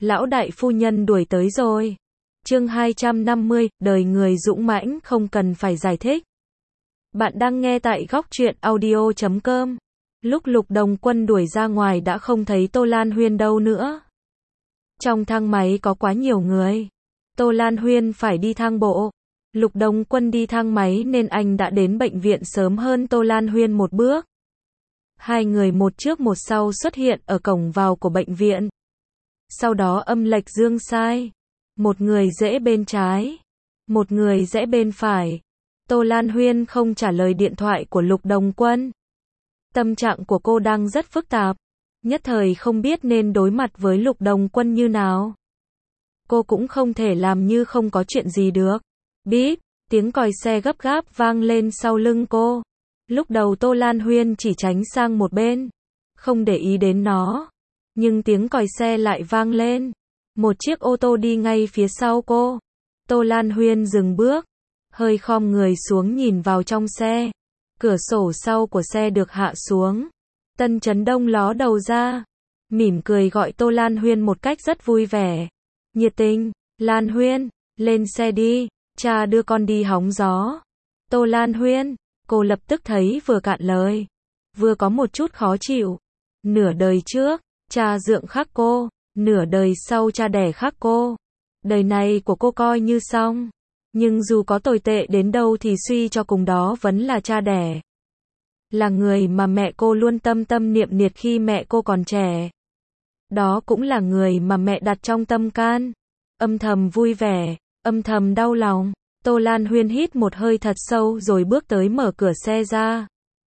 Lão đại phu nhân đuổi tới rồi. Chương 250, đời người dũng mãnh không cần phải giải thích. Bạn đang nghe tại góc truyện audio.com. Lúc Lục Đồng Quân đuổi ra ngoài đã không thấy Tô Lan Huyên đâu nữa. Trong thang máy có quá nhiều người. Tô Lan Huyên phải đi thang bộ. Lục Đồng Quân đi thang máy nên anh đã đến bệnh viện sớm hơn Tô Lan Huyên một bước. Hai người một trước một sau xuất hiện ở cổng vào của bệnh viện. Sau đó âm lệch dương sai. Một người rẽ bên trái, một người rẽ bên phải. Tô Lan Huyên không trả lời điện thoại của Lục Đồng Quân. Tâm trạng của cô đang rất phức tạp, nhất thời không biết nên đối mặt với Lục Đồng Quân như nào. Cô cũng không thể làm như không có chuyện gì được. Bíp, tiếng còi xe gấp gáp vang lên sau lưng cô. Lúc đầu Tô Lan Huyên chỉ tránh sang một bên, không để ý đến nó. Nhưng tiếng còi xe lại vang lên. Một chiếc ô tô đi ngay phía sau cô. Tô Lan Huyên dừng bước, hơi khom người xuống nhìn vào trong xe. Cửa sổ sau của xe được hạ xuống. Tân Chấn Đông ló đầu ra, mỉm cười gọi Tô Lan Huyên một cách rất vui vẻ, nhiệt tình. Lan Huyên, lên xe đi, cha đưa con đi hóng gió. Tô Lan Huyên, cô lập tức thấy vừa cạn lời, vừa có một chút khó chịu. Nửa đời trước, cha dượng khắc cô, nửa đời sau cha đẻ khắc cô. Đời này của cô coi như xong. Nhưng dù có tồi tệ đến đâu thì suy cho cùng đó vẫn là cha đẻ. Là người mà mẹ cô luôn tâm tâm niệm niệm khi mẹ cô còn trẻ. Đó cũng là người mà mẹ đặt trong tâm can. Âm thầm vui vẻ, âm thầm đau lòng. Tô Lan Huyên hít một hơi thật sâu rồi bước tới mở cửa xe ra.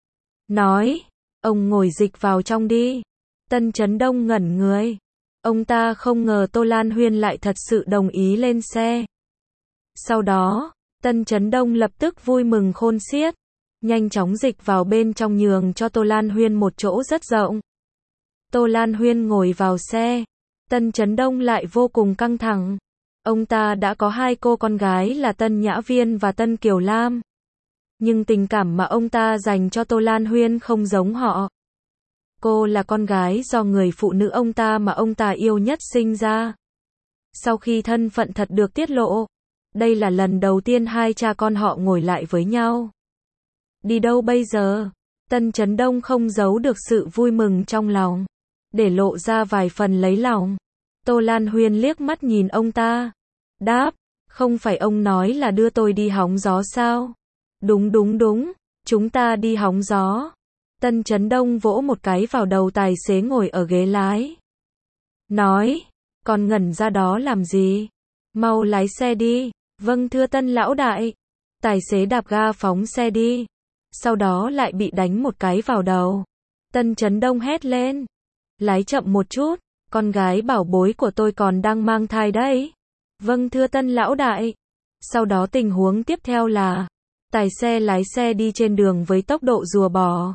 Nói, ông ngồi dịch vào trong đi. Tân Chấn Đông ngẩn người. Ông ta không ngờ Tô Lan Huyên lại thật sự đồng ý lên xe. Sau đó, Tân Chấn Đông lập tức vui mừng khôn xiết, nhanh chóng dịch vào bên trong nhường cho Tô Lan Huyên một chỗ rất rộng. Tô Lan Huyên ngồi vào xe, Tân Chấn Đông lại vô cùng căng thẳng. Ông ta đã có hai cô con gái là Tân Nhã Viên và Tân Kiều Lam. Nhưng tình cảm mà ông ta dành cho Tô Lan Huyên không giống họ. Cô là con gái do người phụ nữ ông ta mà ông ta yêu nhất sinh ra. Sau khi thân phận thật được tiết lộ, đây là lần đầu tiên hai cha con họ ngồi lại với nhau. Đi đâu bây giờ? Tân Chấn Đông không giấu được sự vui mừng trong lòng, để lộ ra vài phần lấy lòng. Tô Lan Huyên liếc mắt nhìn ông ta, đáp, không phải ông nói là đưa tôi đi hóng gió sao? Đúng, chúng ta đi hóng gió. Tân Chấn Đông vỗ một cái vào đầu tài xế ngồi ở ghế lái. Nói, còn ngẩn ra đó làm gì? Mau lái xe đi. Vâng thưa Tân lão đại. Tài xế đạp ga phóng xe đi. Sau đó lại bị đánh một cái vào đầu. Tân Chấn Đông hét lên. Lái chậm một chút, con gái bảo bối của tôi còn đang mang thai đấy. Vâng thưa Tân lão đại. Sau đó tình huống tiếp theo là, tài xe lái xe đi trên đường với tốc độ rùa bò.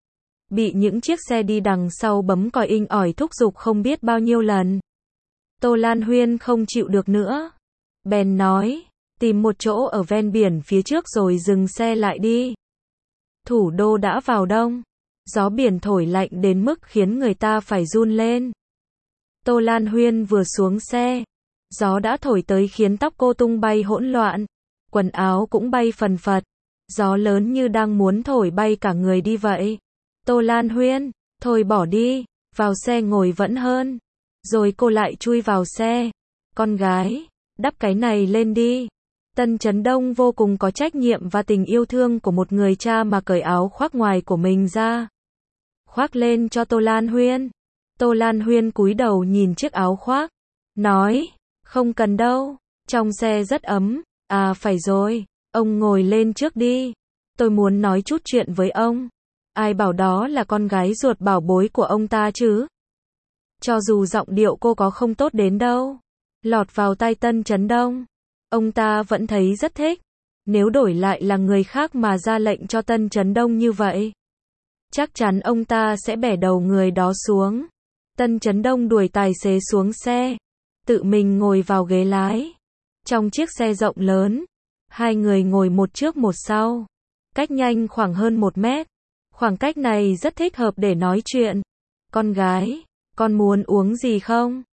Bị những chiếc xe đi đằng sau bấm còi inh ỏi thúc giục không biết bao nhiêu lần. Tô Lan Huyên không chịu được nữa. Bèn nói, tìm một chỗ ở ven biển phía trước rồi dừng xe lại đi. Thủ đô đã vào đông. Gió biển thổi lạnh đến mức khiến người ta phải run lên. Tô Lan Huyên vừa xuống xe, gió đã thổi tới khiến tóc cô tung bay hỗn loạn. Quần áo cũng bay phần phật. Gió lớn như đang muốn thổi bay cả người đi vậy. Tô Lan Huyên, thôi bỏ đi, vào xe ngồi vẫn hơn. Rồi cô lại chui vào xe. Con gái, đắp cái này lên đi. Tân Chấn Đông vô cùng có trách nhiệm và tình yêu thương của một người cha mà cởi áo khoác ngoài của mình ra. Khoác lên cho Tô Lan Huyên. Tô Lan Huyên cúi đầu nhìn chiếc áo khoác. Nói, không cần đâu, trong xe rất ấm. À phải rồi, ông ngồi lên trước đi. Tôi muốn nói chút chuyện với ông. Ai bảo đó là con gái ruột bảo bối của ông ta chứ? Cho dù giọng điệu cô có không tốt đến đâu, lọt vào tai Tân Chấn Đông, ông ta vẫn thấy rất thích. Nếu đổi lại là người khác mà ra lệnh cho Tân Chấn Đông như vậy, chắc chắn ông ta sẽ bẻ đầu người đó xuống. Tân Chấn Đông đuổi tài xế xuống xe, tự mình ngồi vào ghế lái. Trong chiếc xe rộng lớn, hai người ngồi một trước một sau, cách nhanh khoảng hơn 1 mét. Khoảng cách này rất thích hợp để nói chuyện. Con gái, con muốn uống gì không?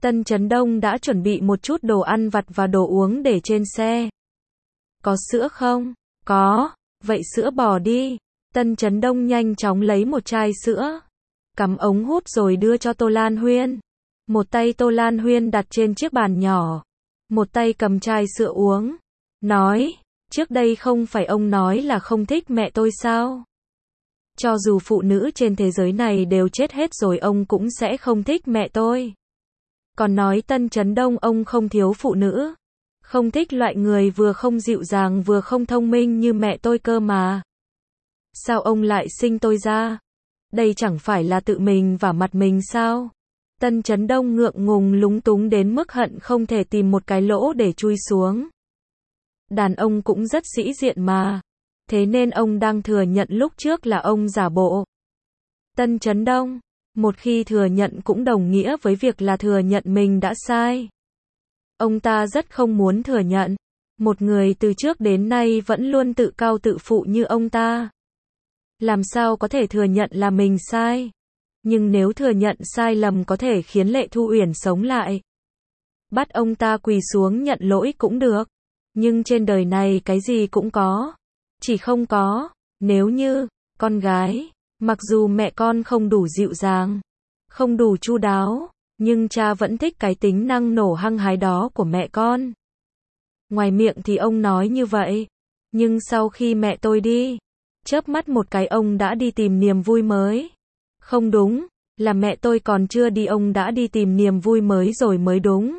Tân Chấn Đông đã chuẩn bị một chút đồ ăn vặt và đồ uống để trên xe. Có sữa không? Có, vậy sữa bò đi. Tân Chấn Đông nhanh chóng lấy một chai sữa, cắm ống hút rồi đưa cho Tô Lan Huyên. Một tay Tô Lan Huyên đặt trên chiếc bàn nhỏ, một tay cầm chai sữa uống. Nói, trước đây không phải ông nói là không thích mẹ tôi sao? Cho dù phụ nữ trên thế giới này đều chết hết rồi ông cũng sẽ không thích mẹ tôi. Còn nói Tân Chấn Đông ông không thiếu phụ nữ. Không thích loại người vừa không dịu dàng vừa không thông minh như mẹ tôi cơ mà. Sao ông lại sinh tôi ra? Đây chẳng phải là tự mình vả mặt mình sao? Tân Chấn Đông ngượng ngùng lúng túng đến mức hận không thể tìm một cái lỗ để chui xuống. Đàn ông cũng rất sĩ diện mà. Thế nên ông đang thừa nhận lúc trước là ông giả bộ. Tân Chấn Đông, một khi thừa nhận cũng đồng nghĩa với việc là thừa nhận mình đã sai. Ông ta rất không muốn thừa nhận. Một người từ trước đến nay vẫn luôn tự cao tự phụ như ông ta. Làm sao có thể thừa nhận là mình sai? Nhưng nếu thừa nhận sai lầm có thể khiến Lệ Thu Uyển sống lại. Bắt ông ta quỳ xuống nhận lỗi cũng được. Nhưng trên đời này cái gì cũng có. Chỉ không có, nếu như, con gái, mặc dù mẹ con không đủ dịu dàng, không đủ chu đáo, nhưng cha vẫn thích cái tính năng nổ hăng hái đó của mẹ con. Ngoài miệng thì ông nói như vậy, nhưng sau khi mẹ tôi đi, chớp mắt một cái ông đã đi tìm niềm vui mới. Không đúng, là mẹ tôi còn chưa đi ông đã đi tìm niềm vui mới rồi mới đúng.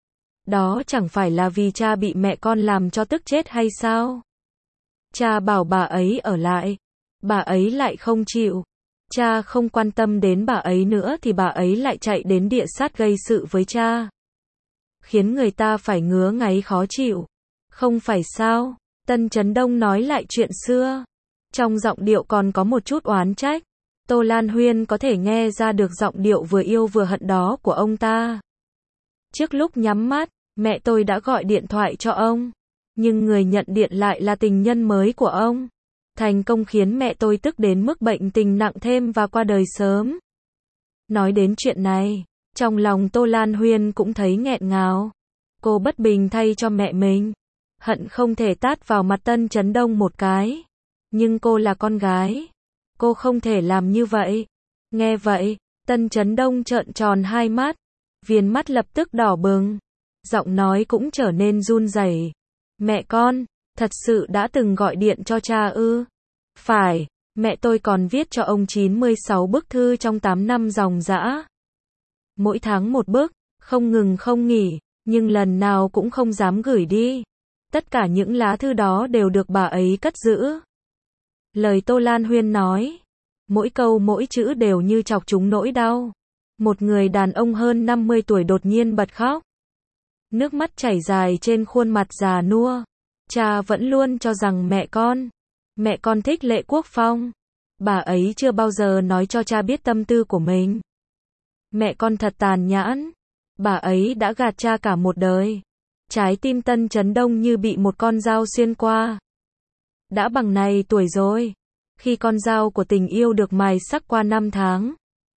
Đó chẳng phải là vì cha bị mẹ con làm cho tức chết hay sao? Cha bảo bà ấy ở lại, bà ấy lại không chịu. Cha không quan tâm đến bà ấy nữa thì bà ấy lại chạy đến địa sát gây sự với cha. Khiến người ta phải ngứa ngáy khó chịu. Không phải sao? Tân Chấn Đông nói lại chuyện xưa. Trong giọng điệu còn có một chút oán trách. Tô Lan Huyên có thể nghe ra được giọng điệu vừa yêu vừa hận đó của ông ta. Trước lúc nhắm mắt, mẹ tôi đã gọi điện thoại cho ông. Nhưng người nhận điện lại là tình nhân mới của ông. Thành công khiến mẹ tôi tức đến mức bệnh tình nặng thêm và qua đời sớm. Nói đến chuyện này, trong lòng Tô Lan Huyên cũng thấy nghẹn ngào. Cô bất bình thay cho mẹ mình. Hận không thể tát vào mặt Tân Chấn Đông một cái. Nhưng cô là con gái. Cô không thể làm như vậy. Nghe vậy, Tân Chấn Đông trợn tròn hai mắt. Viền mắt lập tức đỏ bừng. Giọng nói cũng trở nên run rẩy. Mẹ con, thật sự đã từng gọi điện cho cha ư? Phải, mẹ tôi còn viết cho ông 96 bức thư trong 8 năm dòng dã. Mỗi tháng một bức, không ngừng không nghỉ, nhưng lần nào cũng không dám gửi đi. Tất cả những lá thư đó đều được bà ấy cất giữ. Lời Tô Lan Huyên nói, mỗi câu mỗi chữ đều như chọc trúng nỗi đau. Một người đàn ông hơn 50 tuổi đột nhiên bật khóc. Nước mắt chảy dài trên khuôn mặt già nua. Cha vẫn luôn cho rằng mẹ con thích Lệ Quốc Phong. Bà ấy chưa bao giờ nói cho cha biết tâm tư của mình. Mẹ con thật tàn nhẫn. Bà ấy đã gạt cha cả một đời. Trái tim Tân Chấn Đông như bị một con dao xuyên qua. Đã bằng này tuổi rồi. Khi con dao của tình yêu được mài sắc qua 5 tháng.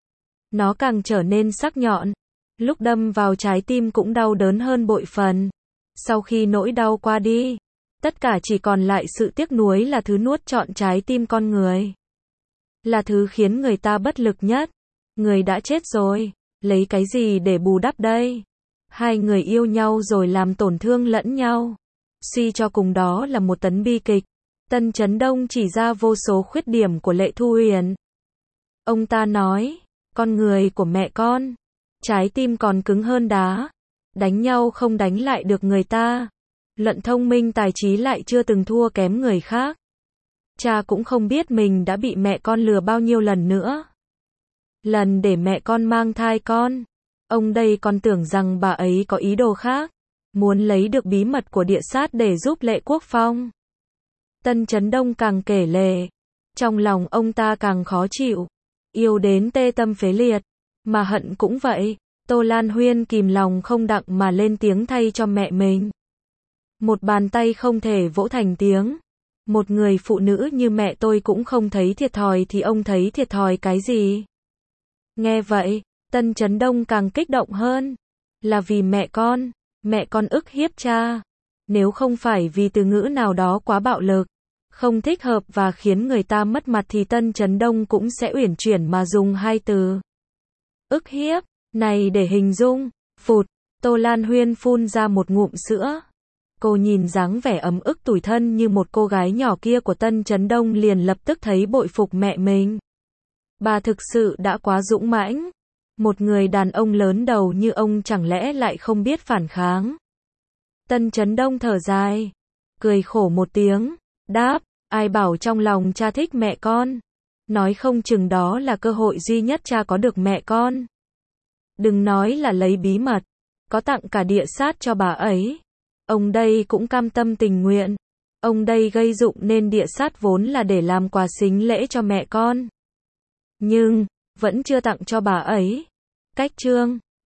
Nó càng trở nên sắc nhọn. Lúc đâm vào trái tim cũng đau đớn hơn bội phần. Sau khi nỗi đau qua đi, tất cả chỉ còn lại sự tiếc nuối là thứ nuốt trọn trái tim con người. Là thứ khiến người ta bất lực nhất. Người đã chết rồi, lấy cái gì để bù đắp đây? Hai người yêu nhau rồi làm tổn thương lẫn nhau. Suy cho cùng đó là một tấn bi kịch. Tân Chấn Đông chỉ ra vô số khuyết điểm của Lệ Thu Uyển. Ông ta nói, con người của mẹ con, trái tim còn cứng hơn đá. Đánh nhau không đánh lại được người ta. Luận thông minh tài trí lại chưa từng thua kém người khác. Cha cũng không biết mình đã bị mẹ con lừa bao nhiêu lần nữa. Lần để mẹ con mang thai con. Ông đây còn tưởng rằng bà ấy có ý đồ khác. Muốn lấy được bí mật của địa sát để giúp Lệ Quốc Phong. Tân Chấn Đông càng kể lể. Trong lòng ông ta càng khó chịu. Yêu đến tê tâm phế liệt. Mà hận cũng vậy. Tô Lan Huyên kìm lòng không đặng mà lên tiếng thay cho mẹ mình. Một bàn tay không thể vỗ thành tiếng. Một người phụ nữ như mẹ tôi cũng không thấy thiệt thòi thì ông thấy thiệt thòi cái gì? Nghe vậy, Tân Chấn Đông càng kích động hơn. Là vì mẹ con ức hiếp cha. Nếu không phải vì từ ngữ nào đó quá bạo lực, không thích hợp và khiến người ta mất mặt thì Tân Chấn Đông cũng sẽ uyển chuyển mà dùng hai từ ức hiếp này để hình dung. Phụt, Tô Lan Huyên phun ra một ngụm sữa. Cô nhìn dáng vẻ ấm ức tủi thân như một cô gái nhỏ kia của Tân Chấn Đông liền lập tức thấy bội phục mẹ mình. Bà thực sự đã quá dũng mãnh. Một người đàn ông lớn đầu như ông chẳng lẽ lại không biết phản kháng. Tân Chấn Đông thở dài, cười khổ một tiếng, đáp, ai bảo trong lòng cha thích mẹ con. Nói không chừng đó là cơ hội duy nhất cha có được mẹ con. Đừng nói là lấy bí mật, có tặng cả địa sát cho bà ấy. Ông đây cũng cam tâm tình nguyện. Ông đây gây dụng nên địa sát vốn là để làm quà sính lễ cho mẹ con. Nhưng, vẫn chưa tặng cho bà ấy. Cách chương